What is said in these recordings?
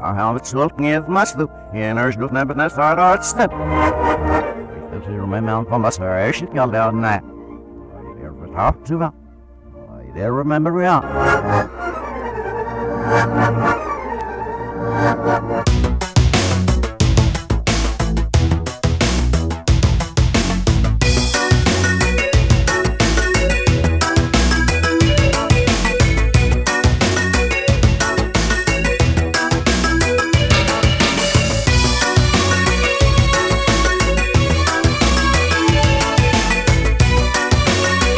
How it's looking is much the inners do never nest hard art step. If you remember from us, I should go down that. I never talk to them. I never remember we are.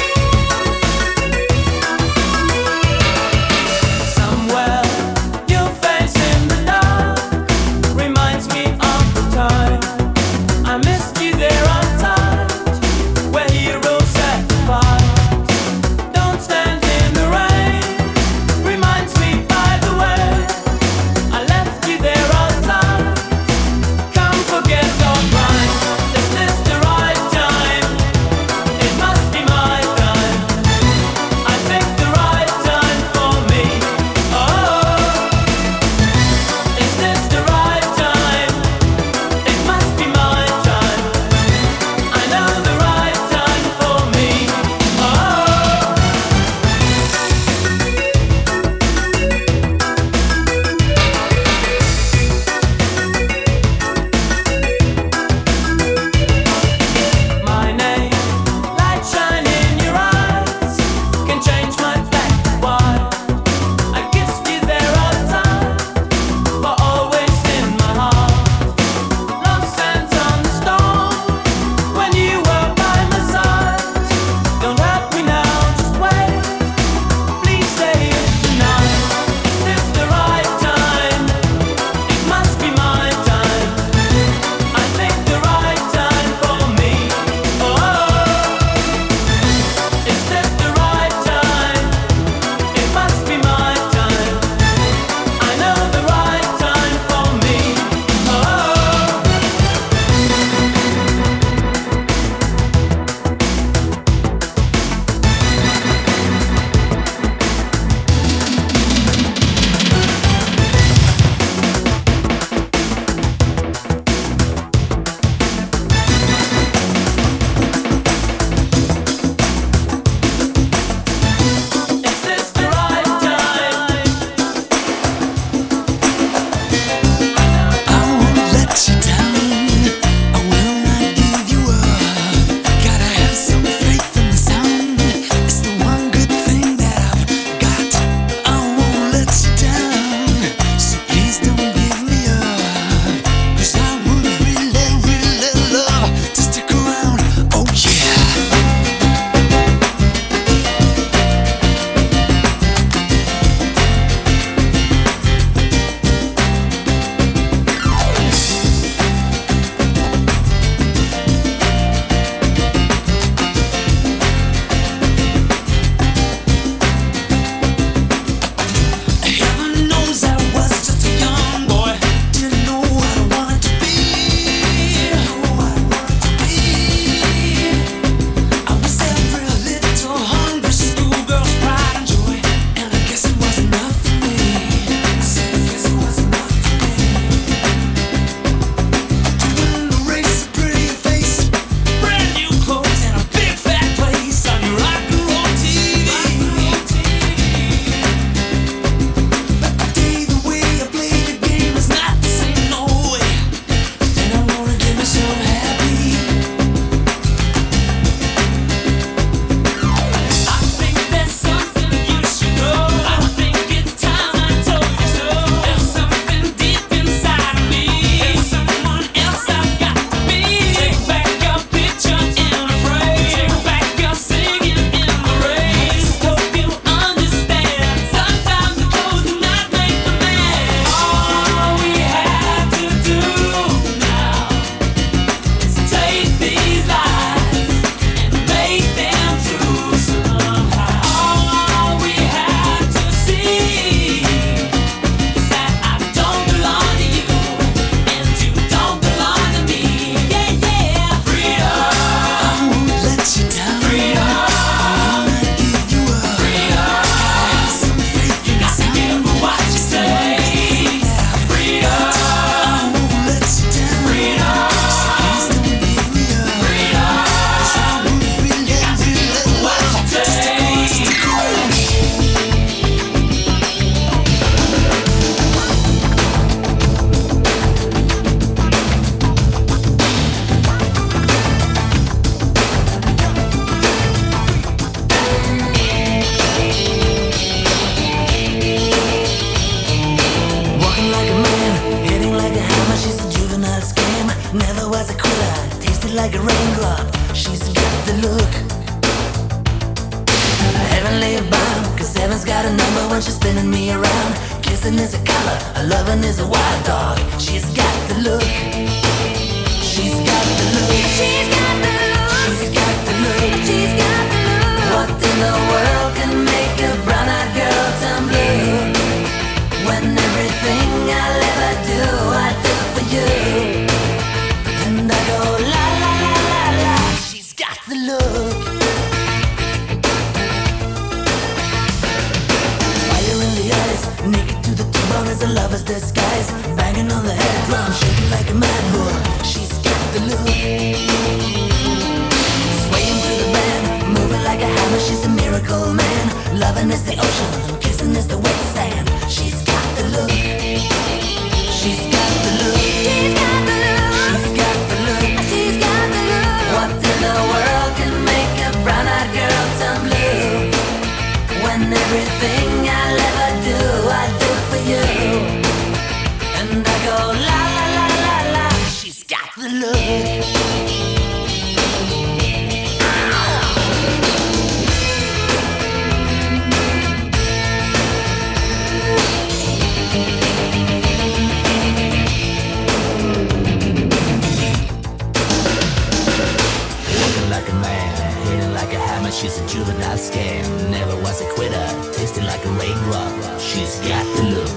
You'll like a raindrop. She's got the look. Heavenly bound, 'cause heaven's got a number when she's spinning me around. Kissing is a color, a loving is a wild dog. She's got the look. She's got the look. She's got the look. She's got the look. She's got the look. What in the world can make a brown-eyed girl turn blue? When everything I'll ever do, I do for you. And I go la la la la la. She's got the look. Fire in the eyes, naked to the bone as a lover's disguise. Banging on the head drum, shaking like a mad bull. She's got the look. Swaying through the band, moving like a hammer. She's a miracle man. Loving is the ocean, kissing is the wet sand. She's got the look. She's got the look. She's got the look. She's got the look. She's got the look. What in the world can make a brown-eyed girl turn blue? When everything I'll ever do, I do for you. And I go la la la la la. She's got the look. She's a juvenile scam, never was a quitter, tasting like a raindrop. She's got the look.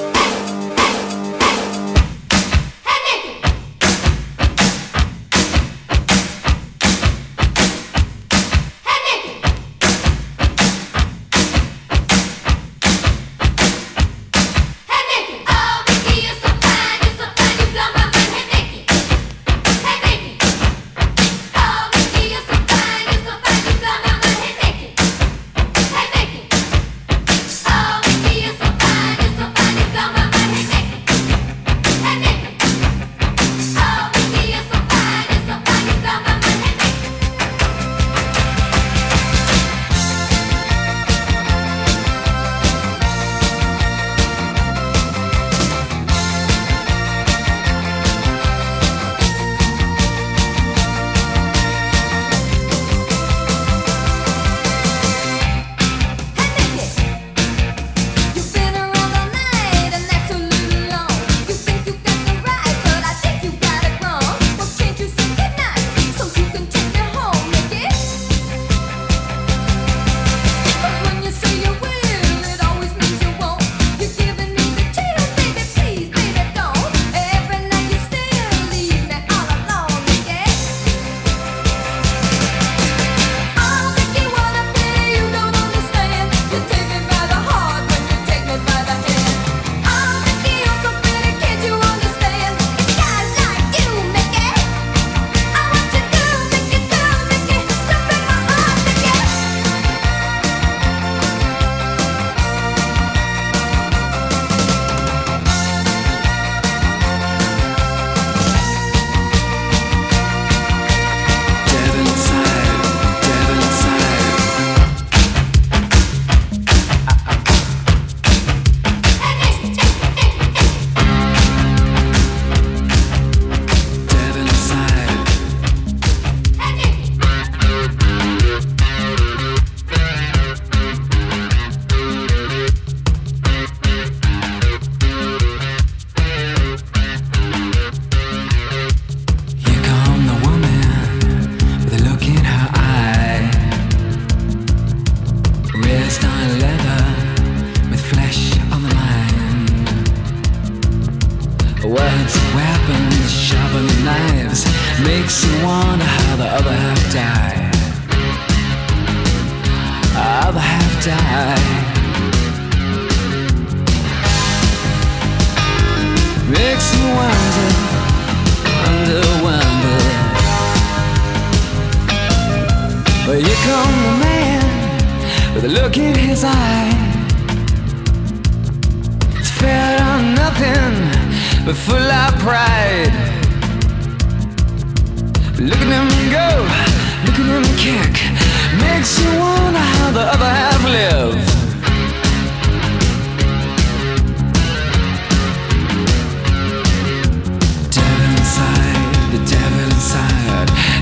Words, weapons, sharpen knives, makes you wonder how the other half died. Other half died. Makes you wonder. But here come the man with a look in his eye. It's fed on nothing but full of pride. Look at him go, look at him kick. Makes you wonder how the other half live. The devil inside,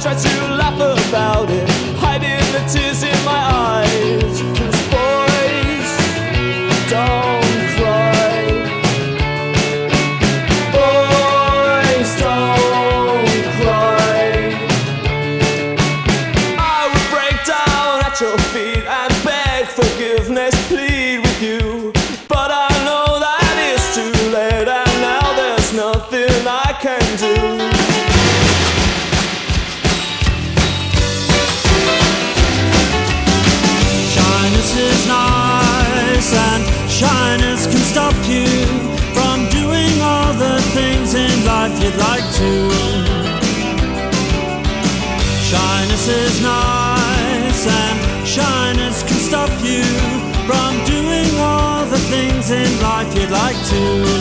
try to laugh about it, hiding the tears in my eyes. 'Cause boys don't cry. Boys don't cry. I would break down at your feet and beg forgiveness, plead with you. But I know that it's too late, and now there's nothing I can do. Shyness is nice, and shyness can stop you from doing all the things in life you'd like to. Shyness is nice, and shyness can stop you from doing all the things in life you'd like to.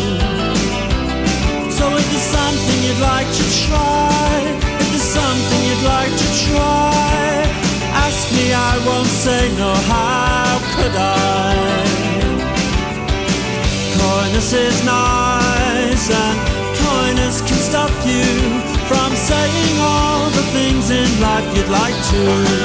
So if there's something you'd like to try, if there's something you'd like to try, ask me, I won't say no, how could I? Coyness is nice, and coyness can stop you from saying all the things in life you'd like to.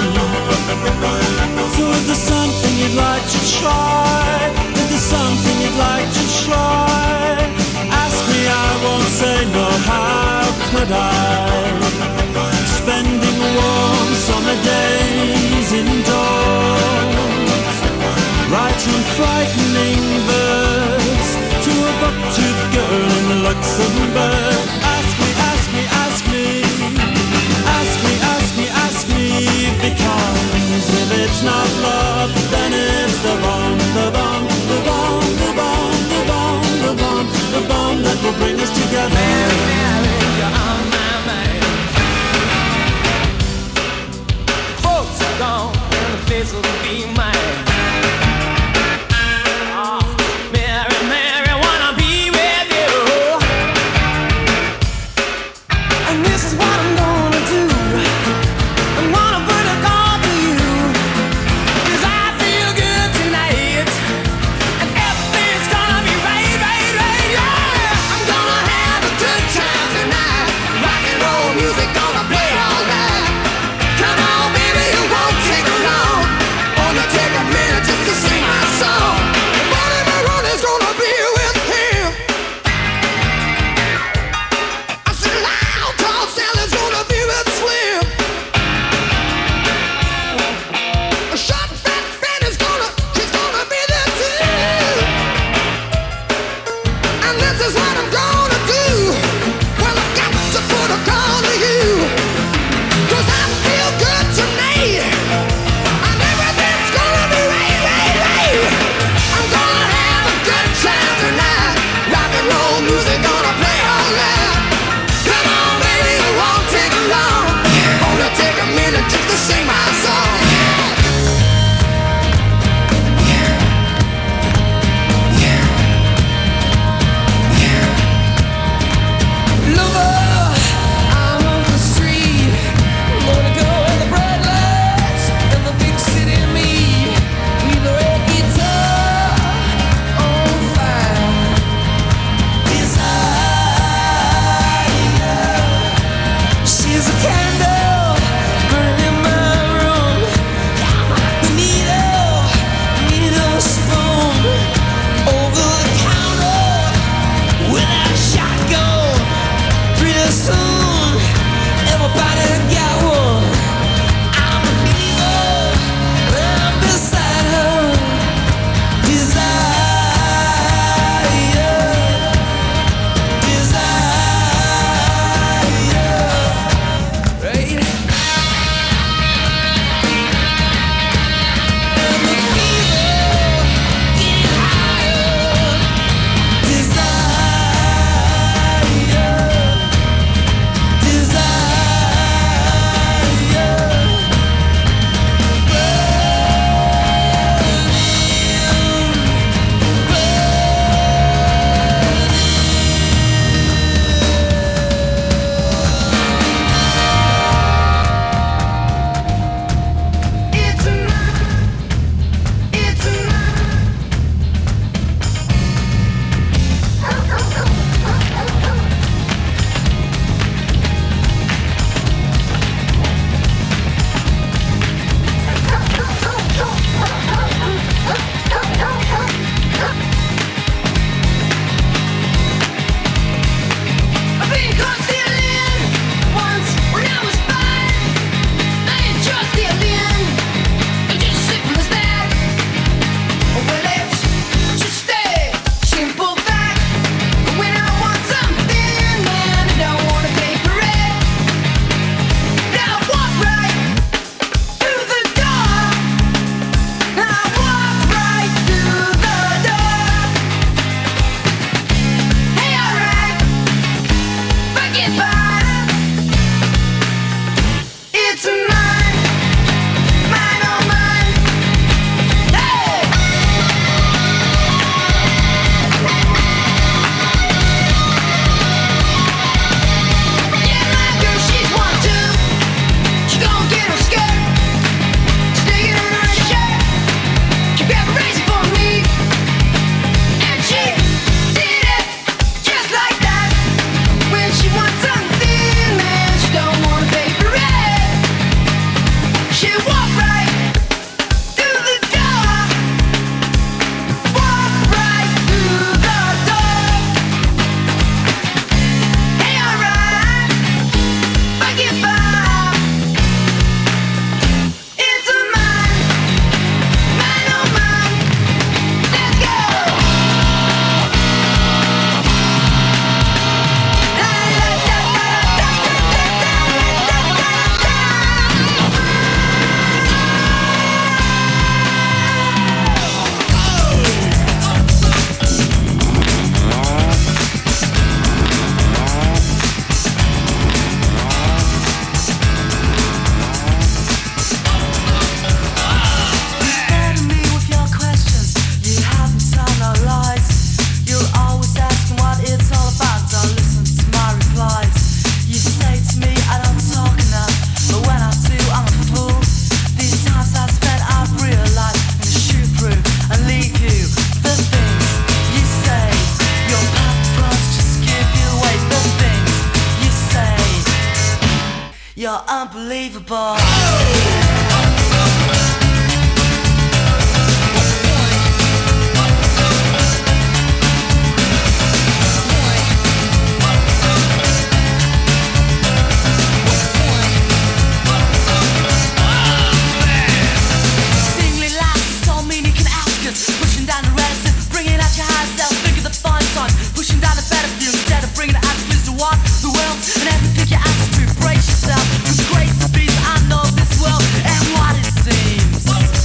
So if there's something you'd like to try, if there's something you'd like to try, ask me, I won't say no, how could I? Spending warm summer days indoors, writing frightening verse to a buck-toothed girl in Luxembourg. Ask me, ask me, ask me, ask me, ask me, ask me, because if it's not love, then it's the bomb, the bomb, the bomb, the bomb, the bomb, the bomb, the bomb that will bring us together. Mary, you're on my mind. unbelievable. Singly lights, don't mean you can ask us. Pushing down the relative, bringing out your high self. Think of the fine side, pushing down the better view instead of bringing it out to walk the world and have to pick your answer to brace yourself. With grace to be, I know this world and what it seems.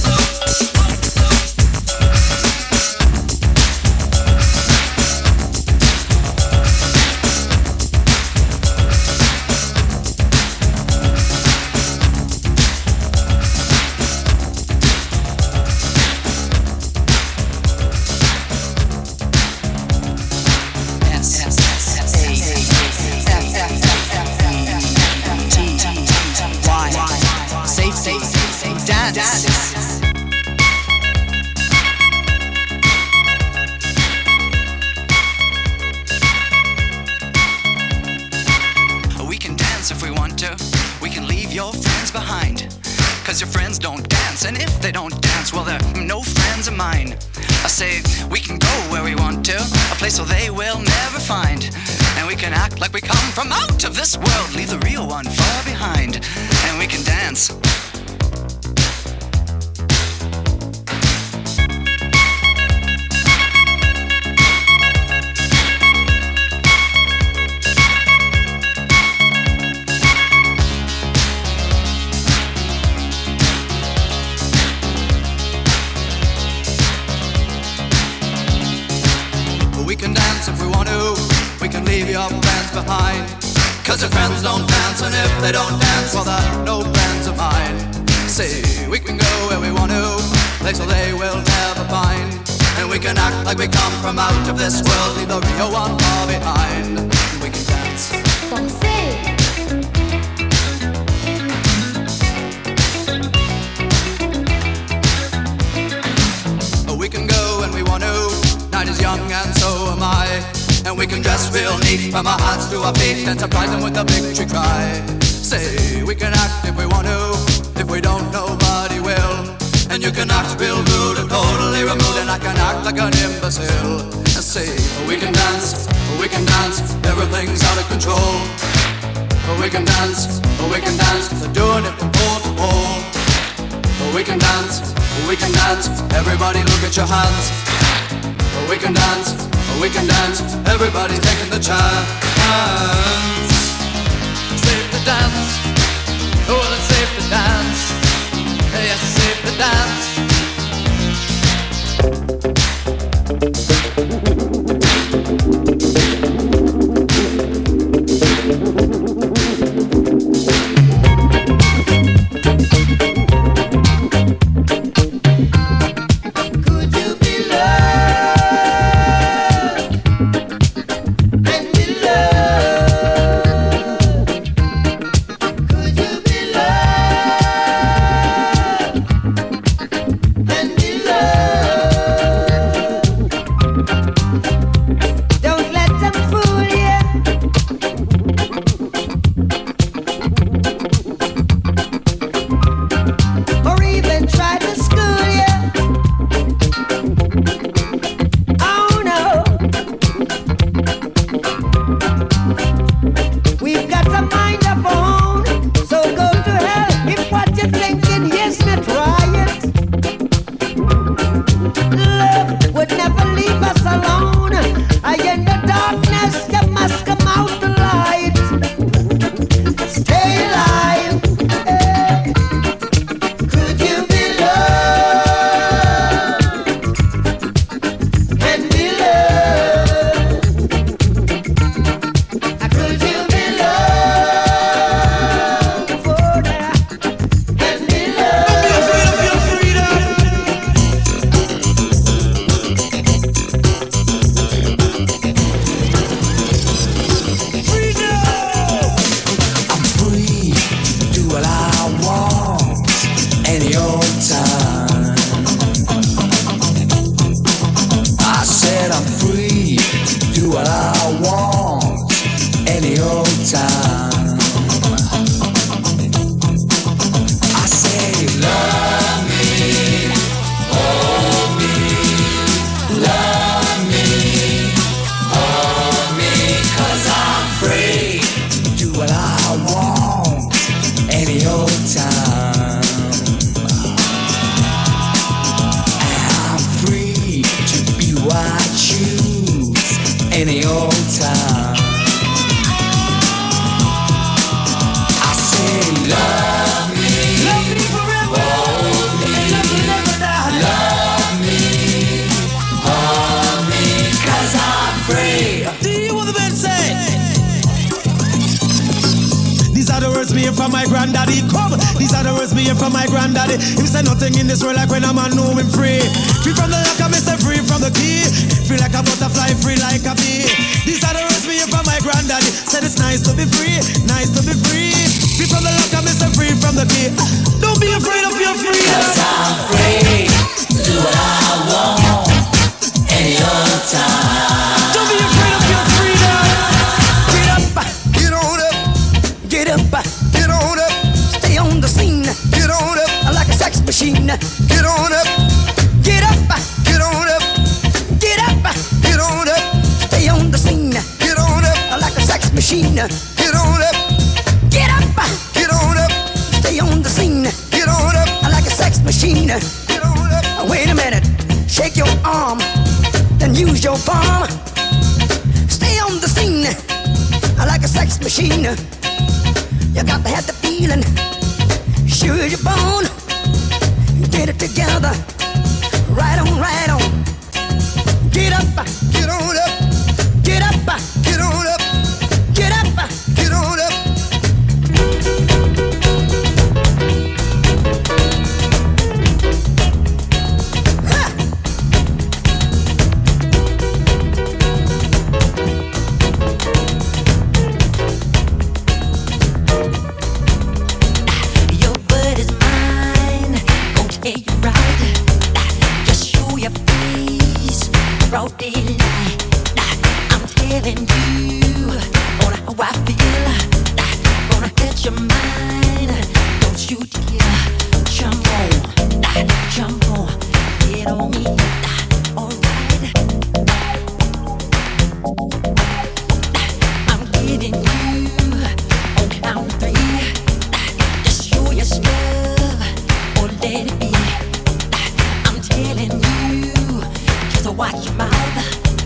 We can dance if we want to. We can leave your friends behind. Cause your friends don't dance, and if they don't dance, well, they're no friends of mine. I say, we can go where we want to, a place where they will never find. And we can act like we come from out of this world, leave the real one far behind. And we can dance. We can dance if we want to. We can leave your friends behind. Cause your friends don't dance, and if they don't dance, well, they're no friends of mine. See, we can go where we want to, place where they will never find. And we can act like we come from out of this world, leave the real one far behind. And we can dance. We can go when we want to. Night is young and so am I. And we can dress real neat from our hands to our feet and surprise them with a victory cry. Say, we can act if we want to. If we don't, nobody will. And you can act real rude and totally removed, and I can act like an imbecile. And say, we can dance, everything's out of control. We can dance, they're doing it from pole to pole. We can dance, everybody look at your hands. We can dance, everybody's taking the chance. Safe to dance, oh, it's safe to dance. Yes, it's safe to dance. old time. I'm free to be who I choose any old time. I say love me forever, hold me, never die. Love me, hold me, 'cause I'm free. Do you want the man say? These are the words me hear from my granddaddy. Come, these are the words me hear from my granddaddy. He said nothing in this world like when a man know him free. Free from the lock, I say free from the key. Free like a butterfly, free like a bee. These are the words me hear from my granddaddy. Said it's nice to be free, nice to be free. Free from the lock, I say free from the key. Don't be afraid of your freedom. 'Cause I'm free to do what I want any old time. Don't be afraid of your freedom. Get up, Get on up, get up, get on up, stay on the scene get on up, like a sex machine. get on up, Get up, get on up, get up, get on up, stay on the scene get on up, like a sex machine. get on up, Get up, get on up, stay on the scene get on up, like a sex machine. get on up. Wait a minute, shake your arm, then use your palm. Stay on the scene like a sex machine. You got to have the feeling, sure you're born. Get it together, right on, right on. Get up, Get on up, get up, get on up, get up. get on up. Ha! Your word is mine, gon' tell you right. Just show your face, broad daylight. I'm telling you on how I feel. Gonna hit your mind, don't you dare. Jump on, get on me. Alright, I'm getting you on count three. Just show your stuff or let it be. I'm telling you, just watch your mouth.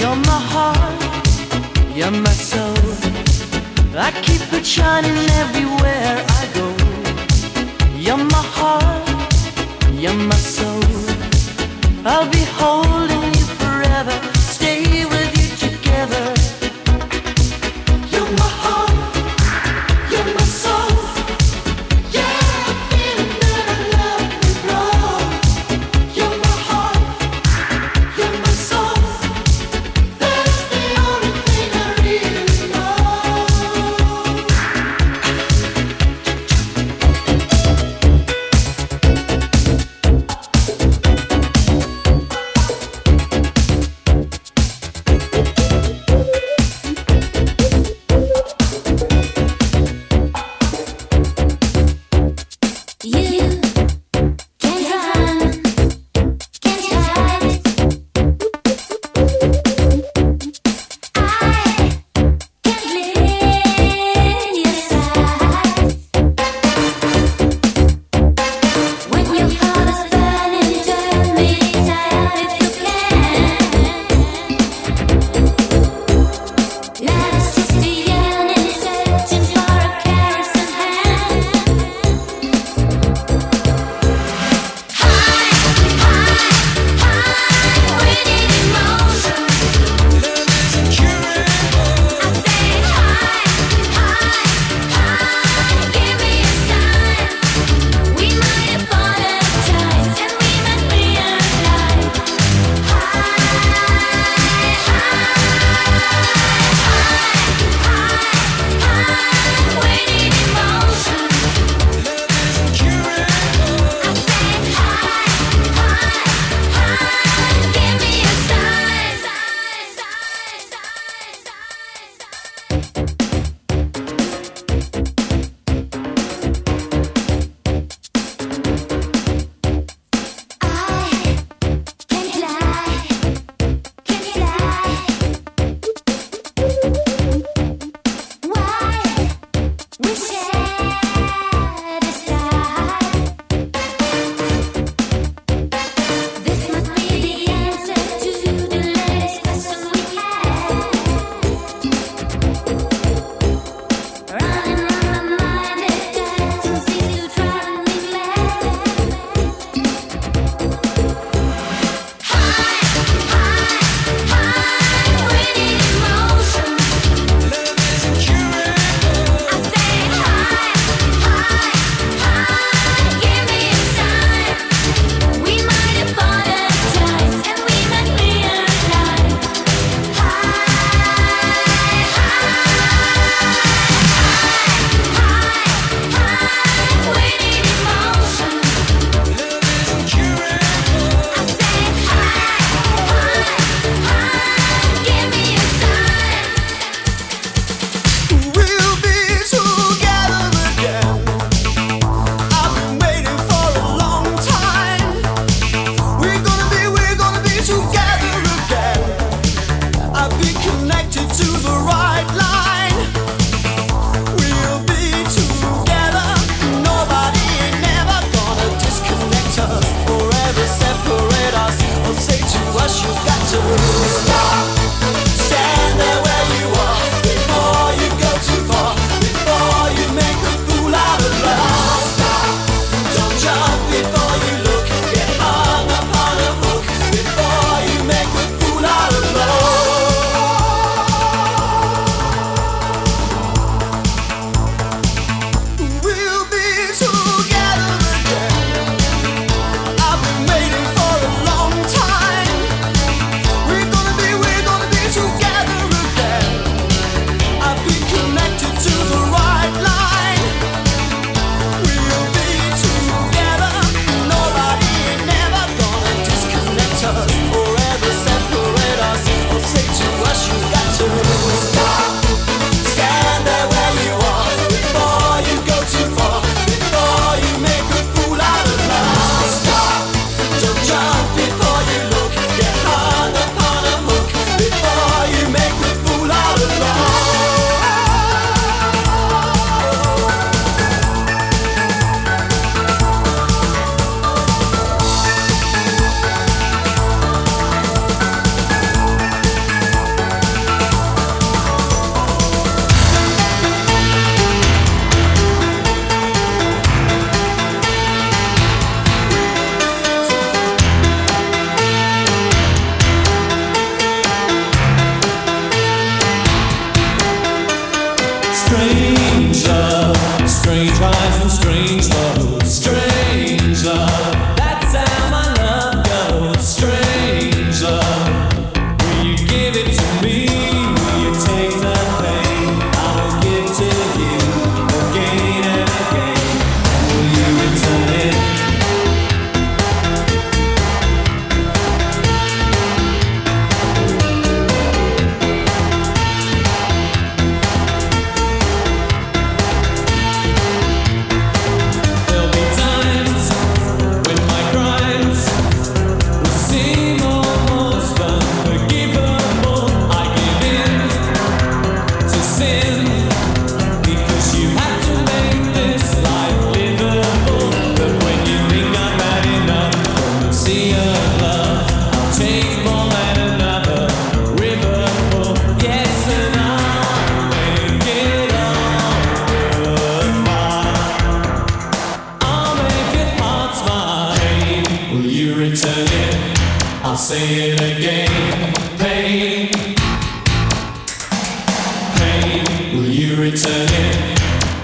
You're my heart, you're my soul. I keep it shining everywhere I go. You're my heart, you're my soul. I'll be holding you forever, stay with you together. You're my heart, you're my soul. Yeah, I'm feeling that I love you, bro. You're my heart, you're my soul. That's the only thing I really know.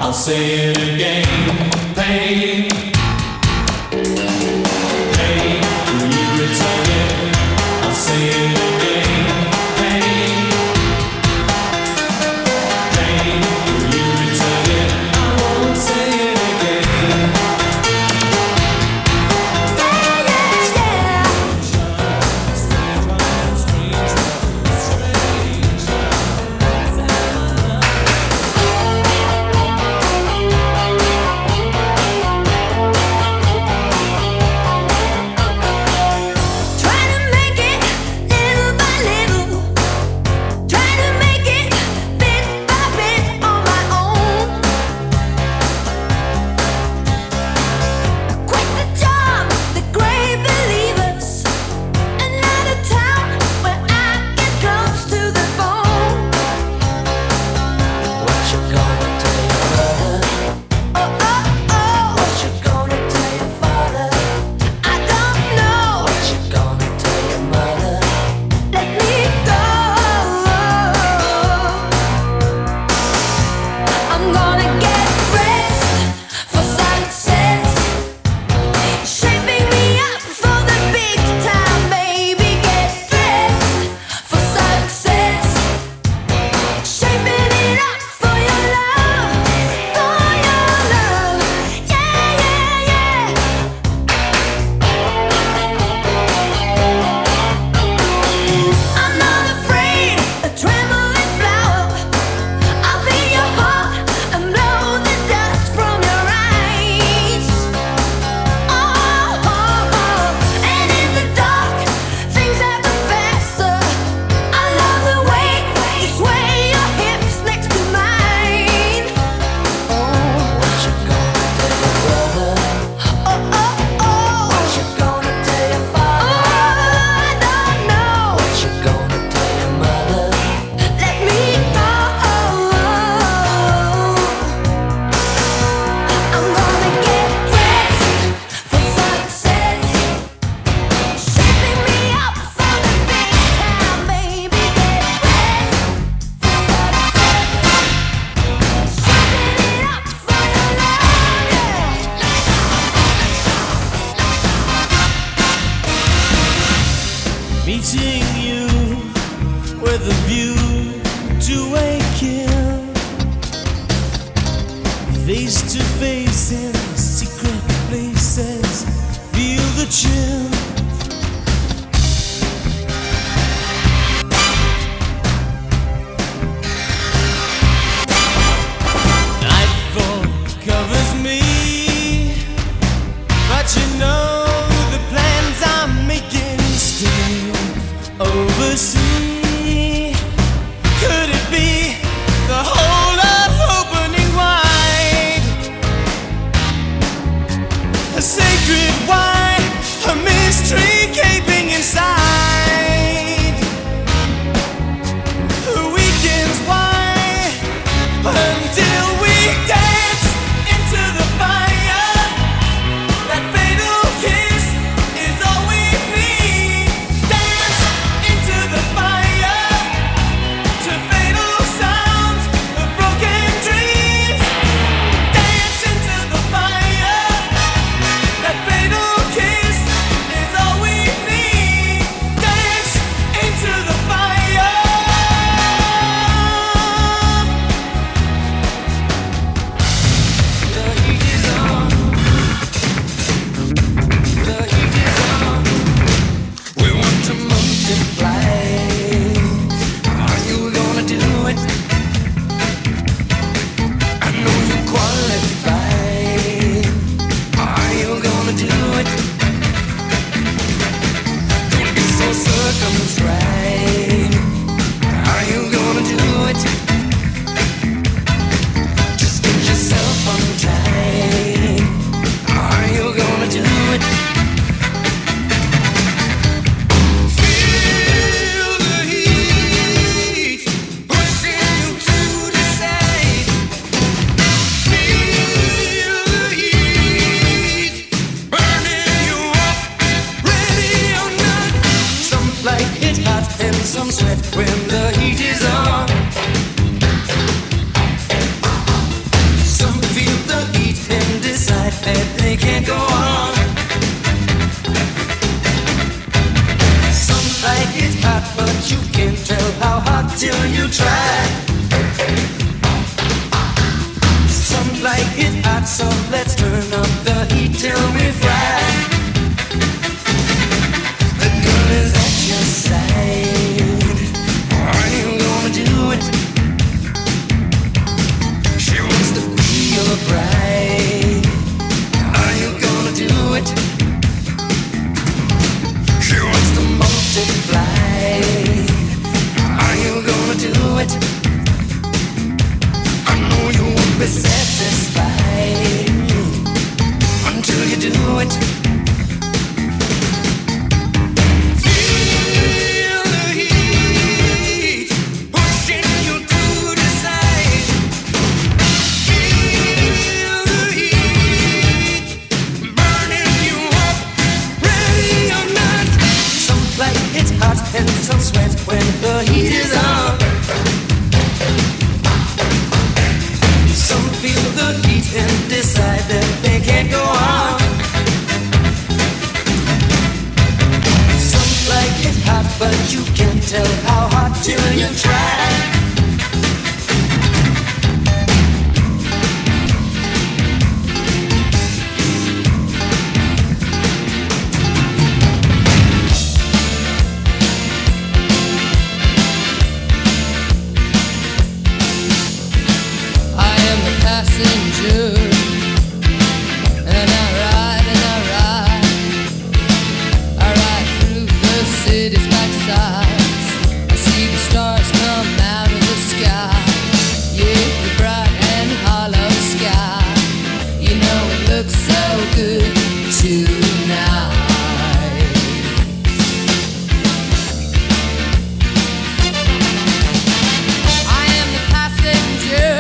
I'll say it again. Pain, pain, will you return it? I'll say it again. Pain, pain, will you return it? I won't say it again. Meeting you with a view to a kill, face to face in secret places, feel the chill. Nightfall covers me, but you know the plans I'm making still oversee. Could it be the whole of opening wide? A sacred wine, a mystery gaping inside. The weekends why until we dance into the fire. That fatal kiss is all we need. Dance into the fire to fatal sounds of broken dreams. Dance into the fire. That fatal kiss is all we need. Dance into the fire. The heat is on. The heat is on. We want to multiply. Are you gonna do it? I know you qualify. Are you gonna do it? Don't be so circumscribed. Are you gonna do it? Just get yourself untied. Are you gonna do it? Feel the heat pushing you to decide. Feel the heat burning you up, ready or not. Some like it hot and some sweat when the heat is on. Some you'll try. Some like it hot, so let's turn up the heat till we fry. The girl is at your side. Are you gonna do it? She wants to be your bride. Are you gonna do it? She wants to multiply. Are you gonna do it? I know you won't be satisfied until you do it. Feel the heat pushing you to the side. Feel the heat burning you up, ready or not. Some like it's hot and some sweat when the heat is on. Some feel the heat and decide that they can't go on. Some like it hot, but you can't tell how hot till you try. Passenger, and I ride through the city's backsides. I see the stars come out of the sky, yeah, the bright and hollow sky. You know it looks so good tonight. I am the passenger.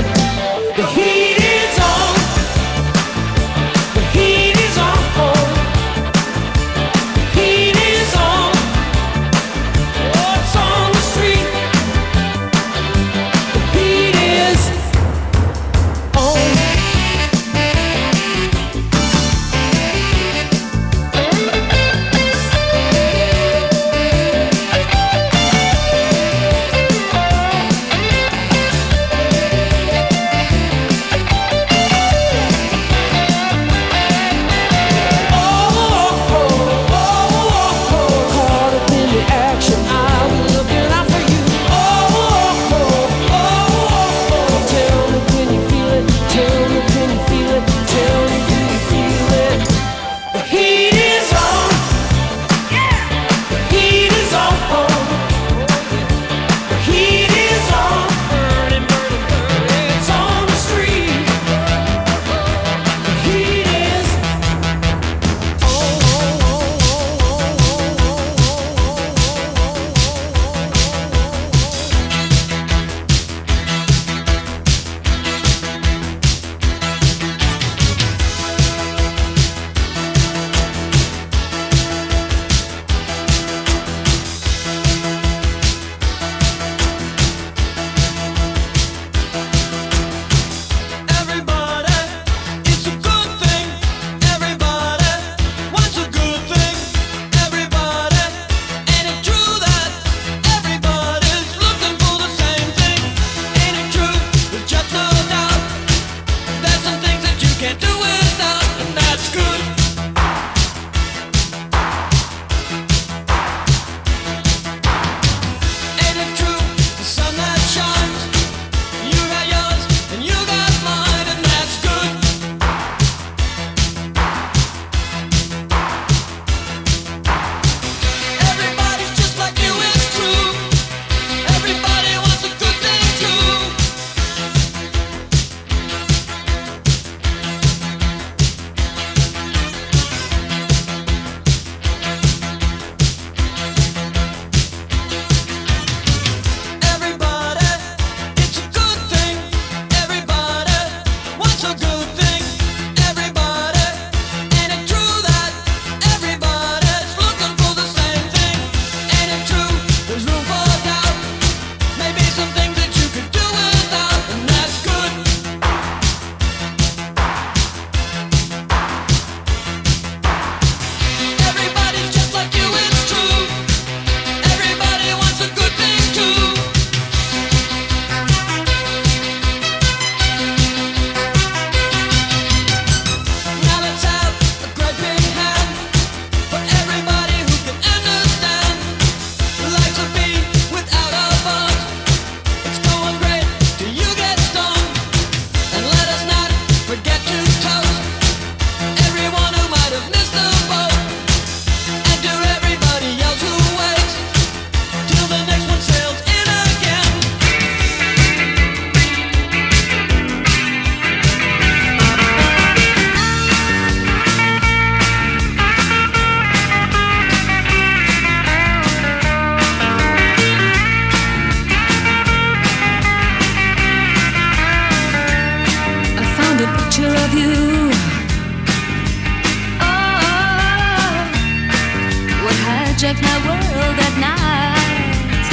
The heat is on. The heat is on. hijack my world at night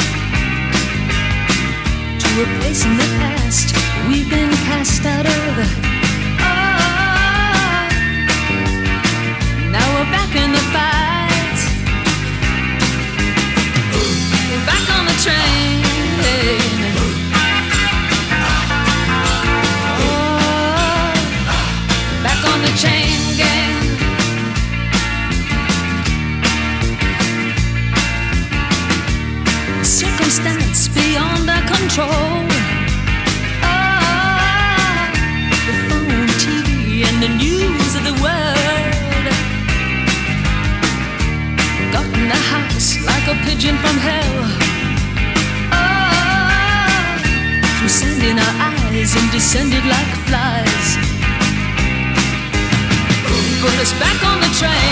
to a place in the past we've been cast out of. Oh, now we're back in the fight. We're back on the train. Oh, back on the chain gang. Circumstance beyond our control. The phone, TV, and the news of the world got in the house like a pigeon from hell. Through sand in our eyes and descended like flies. Put us back on the train.